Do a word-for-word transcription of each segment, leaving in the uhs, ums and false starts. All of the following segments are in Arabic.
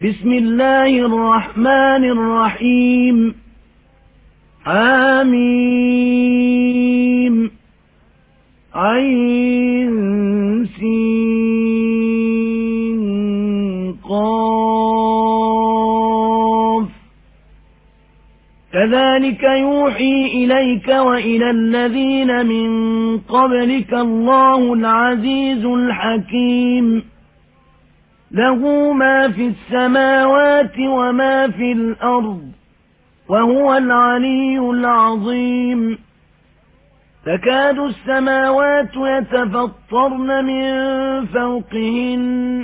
بسم الله الرحمن الرحيم حميم عين سين قاف كذلك يوحي إليك وإلى الذين من قبلك الله العزيز الحكيم له ما في السماوات وما في الأرض وهو العلي العظيم تكاد السماوات يتفطرن من فوقهن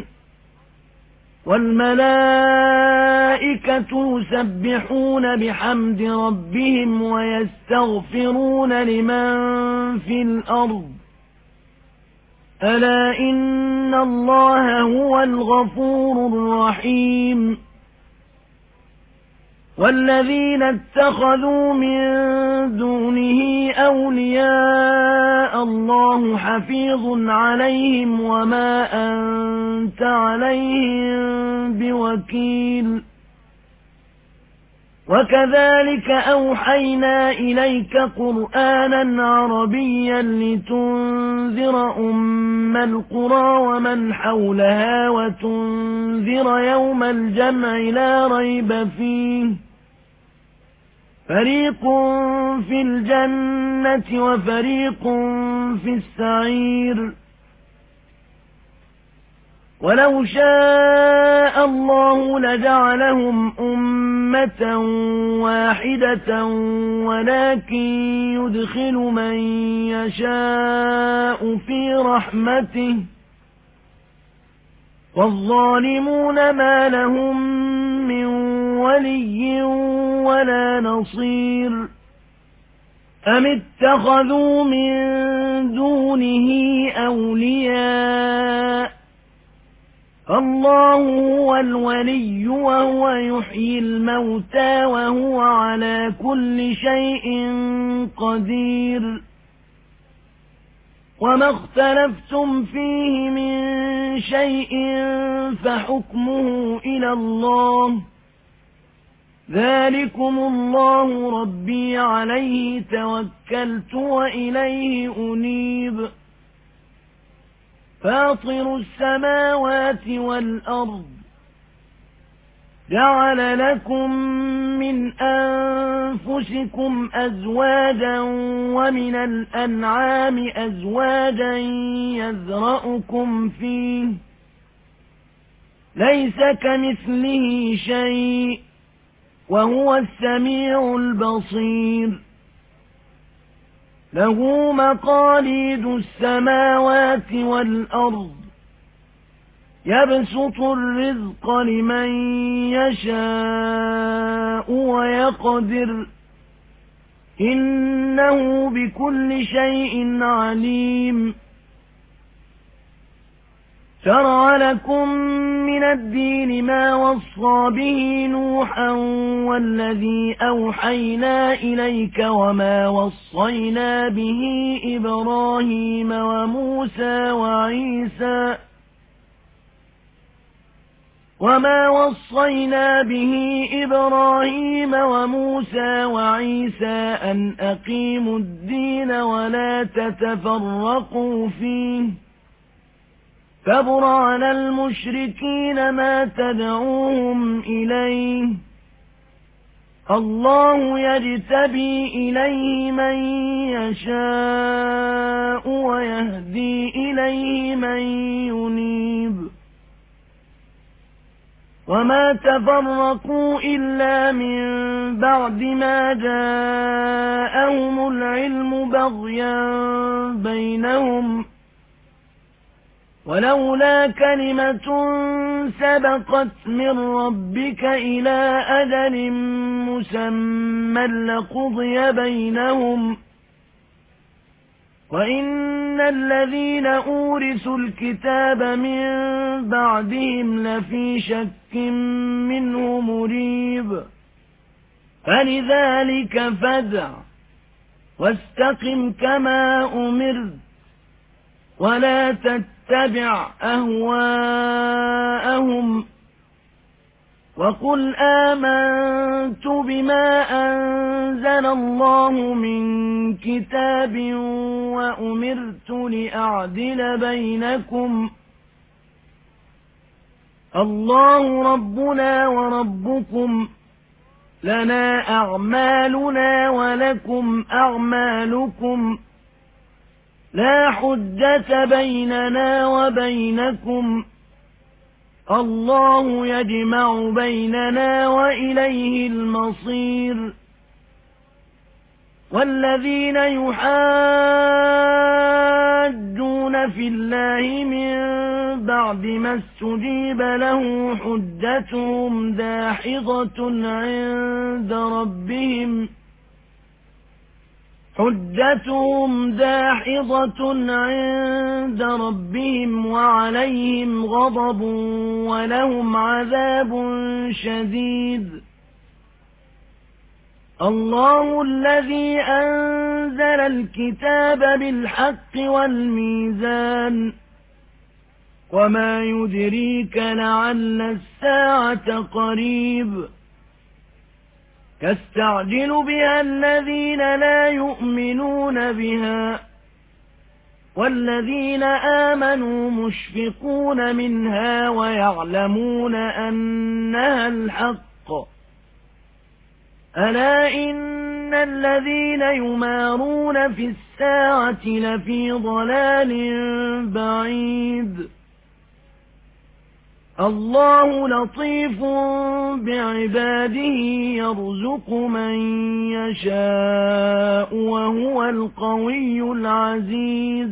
والملائكة يسبحون بحمد ربهم ويستغفرون لمن في الأرض ألا إن الله هو الغفور الرحيم والذين اتخذوا من دونه أولياء الله حفيظ عليهم وما أنت عليهم بوكيل وكذلك أوحينا إليك قرآنا عربيا لتنذر أم القرى ومن حولها وتنذر يوم الجمع لا ريب فيه فريق في الجنة وفريق في السعير ولو شاء الله لجعلهم أمة واحدة ولكن يدخل من يشاء في رحمته والظالمون ما لهم من ولي ولا نصير أم اتخذوا من دونه أولياء الله هو الولي وهو يحيي الموتى وهو على كل شيء قدير وما اختلفتم فيه من شيء فحكمه إلى الله ذلكم الله ربي عليه توكلت وإليه أنيب فاطر السماوات والأرض جعل لكم من أنفسكم أزواجا ومن الأنعام أزواجا يذرأكم فيه ليس كمثله شيء وهو السميع البصير له مقاليد السماوات والأرض يبسط الرزق لمن يشاء ويقدر إنه بكل شيء عليم شرع لكم من الدين ما وصى به نوحا والذي أوحينا إليك وما وصينا به إبراهيم وموسى وعيسى وما وصينا به إبراهيم وموسى وعيسى أن أقيموا الدين ولا تتفرقوا فيه كبر على المشركين ما تدعوهم إليه الله يجتبي إليه من يشاء ويهدي إليه من ينيب وما تفرقوا إلا من بعد ما جاءهم العلم بغيا بينهم ولولا كلمة سبقت من ربك إلى أجل مسمى لقضي بينهم وإن الذين أورثوا الكتاب من بعدهم لفي شك منه مريب فلذلك فادع واستقم كما أمرت ولا تتبع أهواءهم وقل آمنت بما أنزل الله من كتاب وأمرت لأعدل بينكم الله ربنا وربكم لنا أعمالنا ولكم أعمالكم لا حجة بيننا وبينكم الله يجمع بيننا وإليه المصير والذين يحاجون في الله من بعد ما استجيب له حجتهم داحضة عند ربهم حجتهم داحضة عند ربهم وعليهم غضب ولهم عذاب شديد الله الذي أنزل الكتاب بالحق والميزان وما يدريك لعل الساعة قريب يستعجل بها الذين لا يؤمنون بها والذين آمنوا مشفقون منها ويعلمون أنها الحق ألا إن الذين يمارون في الساعة لفي ضلال بعيد الله لطيف بعباده يرزق من يشاء وهو القوي العزيز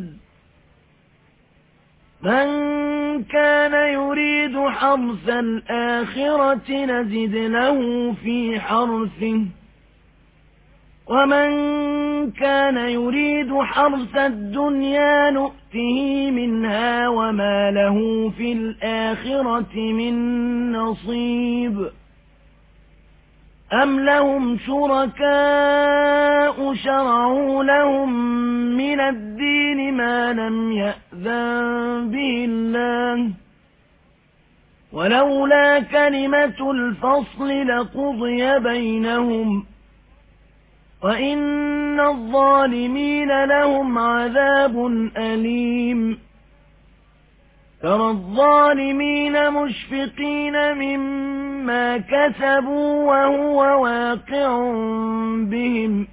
من كان يريد حرث الآخرة نزد له في حرثه ومن كان يريد حرث الدنيا نؤته منها وما له في الآخرة من نصيب أم لهم شركاء شرعوا لهم من الدين ما لم يأذن به الله ولولا كلمة الفصل لقضي بينهم وإن الظالمين لهم عذاب أليم ترى الظالمين مشفقين مما كسبوا وهو واقع بهم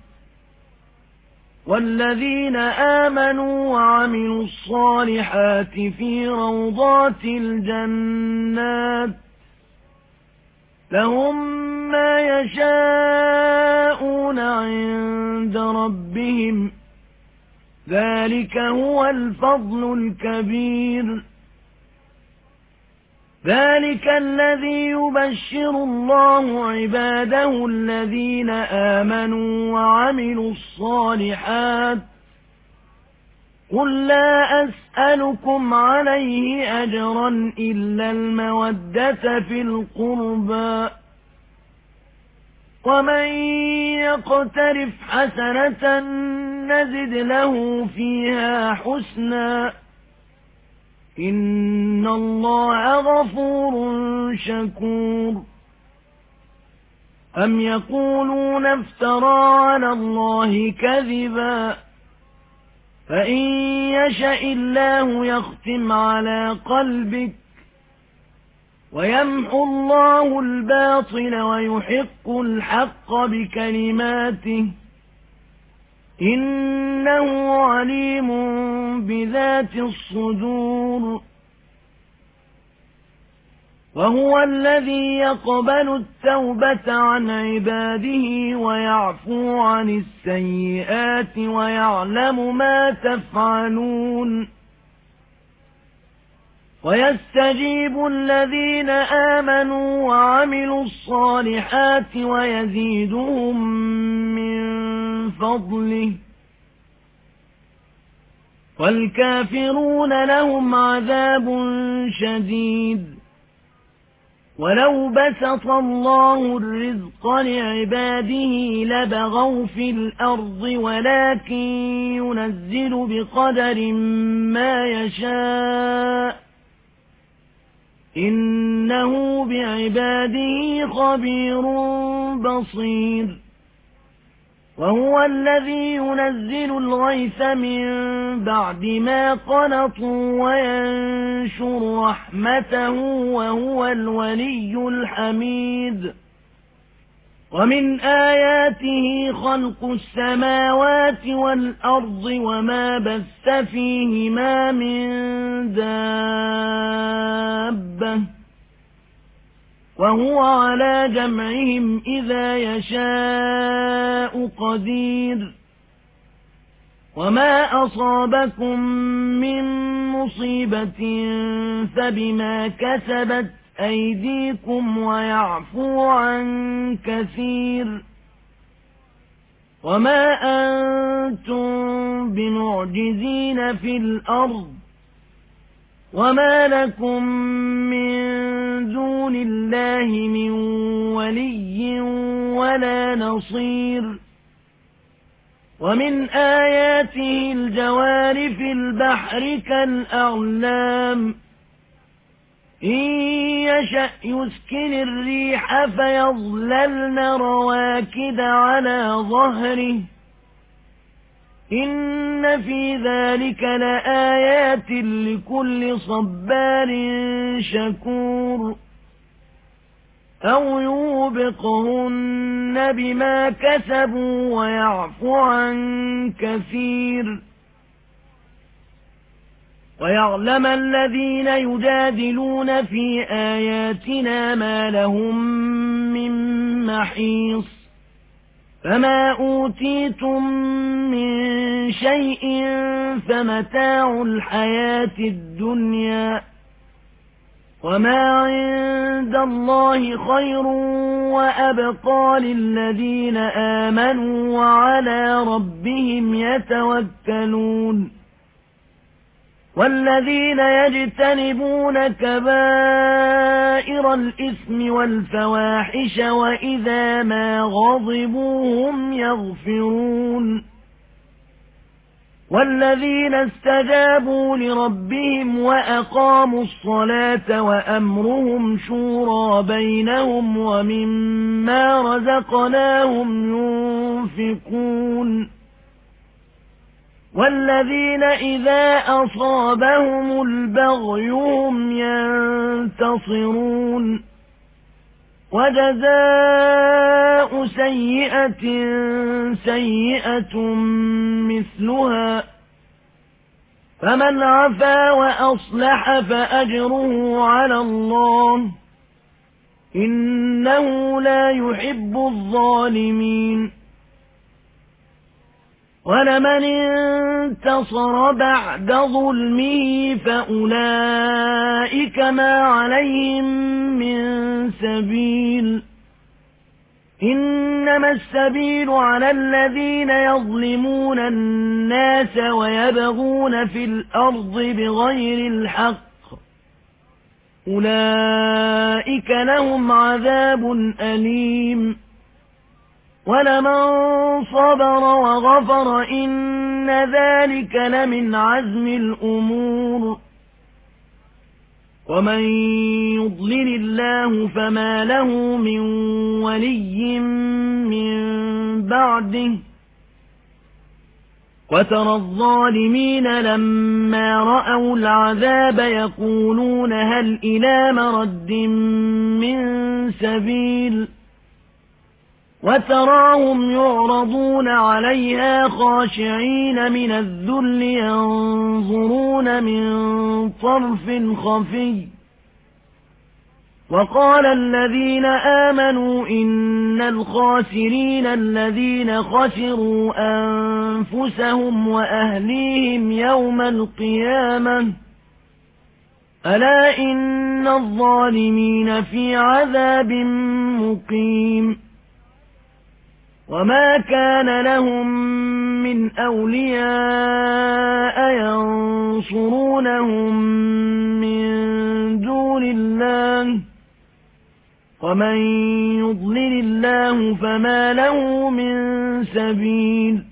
والذين آمنوا وعملوا الصالحات في روضات الجنات لهم ما يشاءون عند ربهم ذلك هو الفضل الكبير ذلك الذي يبشر الله عباده الذين آمنوا وعملوا الصالحات قل لا أسألكم عليه أجرا إلا المودة في القربى ومن يقترف حسنة نزد له فيها حسنا إن الله غفور شكور أم يقولون افترى على الله كذبا فإن يشأ الله يختم على قلبك ويمحو الله الباطل ويحق الحق بكلماته إنه عليم بذات الصدور وهو الذي يقبل التوبة عن عباده ويعفو عن السيئات ويعلم ما تفعلون ويستجيب الذين آمنوا وعملوا الصالحات ويزيدهم من فضله والكافرون لهم عذاب شديد ولو بسط الله الرزق لعباده لبغوا في الأرض ولكن ينزل بقدر ما يشاء إنه بعباده خبير بصير وهو الذي ينزل الغيث من بعد ما قنطوا وينشر رحمته وهو الولي الحميد ومن آياته خلق السماوات والأرض وما بث فيهما من دابة وهو على جمعهم إذا يشاء قدير وما أصابكم من مصيبة فبما كسبت أيديكم ويعفو عن كثير وما أنتم بمعجزين في الأرض وما لكم من دون الله من ولي ولا نصير ومن آياته الجوار في البحر كالأعلام إن يشأ يسكن الريح فيظللن رواكد على ظهره إن في ذلك لآيات لكل صبار شكور أو يوبقهن بما كسبوا ويعفو عن كثير ويعلم الذين يجادلون في آياتنا ما لهم من محيص فما أوتيتم من شيء فمتاع الحياة الدنيا وما عند الله خير وأبقى للذين آمنوا وعلى ربهم يتوكلون والذين يجتنبون كبائر الإثم والفواحش وإذا ما غضبوا هم يغفرون والذين استجابوا لربهم وأقاموا الصلاة وأمرهم شورى بينهم ومما رزقناهم ينفقون والذين إذا أصابهم البغي هم ينتصرون وجزاء سيئة سيئة مثلها فمن عفا وأصلح فأجره على الله إنه لا يحب الظالمين ولمن انتصر بعد ظلمه فأولئك ما عليهم من سبيل إنما السبيل على الذين يظلمون الناس ويبغون في الأرض بغير الحق أولئك لهم عذاب أليم ولمن صبر وغفر إن ذلك لمن عزم الأمور ومن يضلل الله فما له من ولي من بعده وترى الظالمين لما رأوا العذاب يقولون هل إلى مرد من سبيل وتراهم يعرضون عليها خاشعين من الذل ينظرون من طرف خفي وقال الذين آمنوا إن الخاسرين الذين خسروا أنفسهم وأهليهم يوم القيامة ألا إن الظالمين في عذاب مقيم وما كان لهم من أولياء ينصرونهم من دون الله ومن يضلل الله فما له من سبيل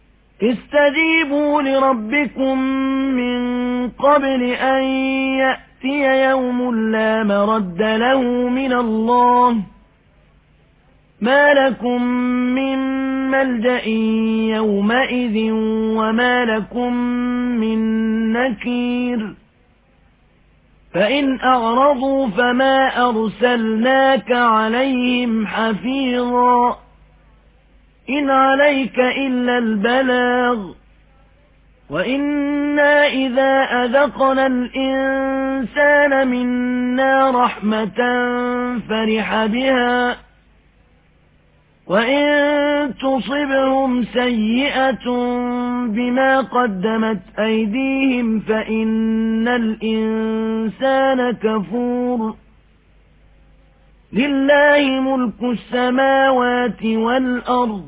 استجيبوا لربكم من قبل أن يأتي يأتي يوم لا مرد له من الله ما لكم من ملجأ يومئذ وما لكم من نكير فإن أعرضوا فما أرسلناك عليهم حفيظا إن عليك إلا البلاغ وإنا إذا أذقنا الإنسان منا رحمة فرح بها وإن تصبهم سيئة بما قدمت أيديهم فإن الإنسان كفور لله ملك السماوات والأرض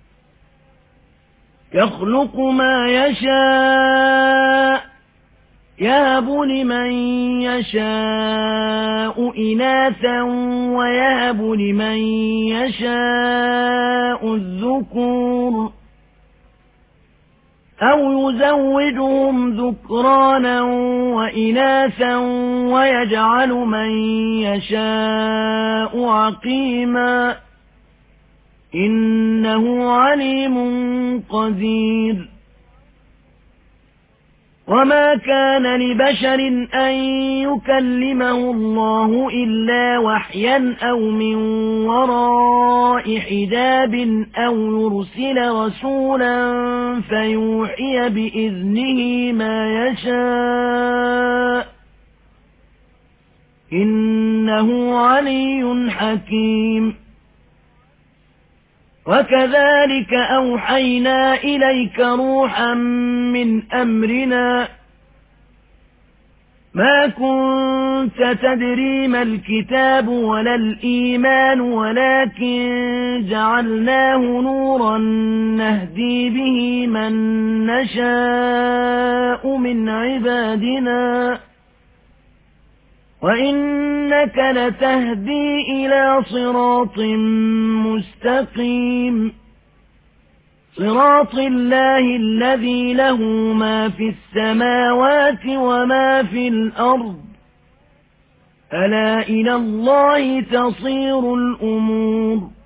يخلق ما يشاء يهب لمن يشاء إناثا ويهب لمن يشاء الذكور أو يزوجهم ذكرانا وإناثا ويجعل من يشاء عقيما إنه عليم قدير وما كان لبشر أن يكلمه الله إلا وحيا أو من وراء حجاب أو يرسل رسولا فيوحي بإذنه ما يشاء إنه علي حكيم وكذلك أوحينا إليك روحا من أمرنا ما كنت تدري ما الكتاب ولا الإيمان ولكن جعلناه نورا نهدي به من نشاء من عبادنا وإنك لتهدي إلى صراط مستقيم صراط الله الذي له ما في السماوات وما في الأرض ألا إلى الله تصير الأمور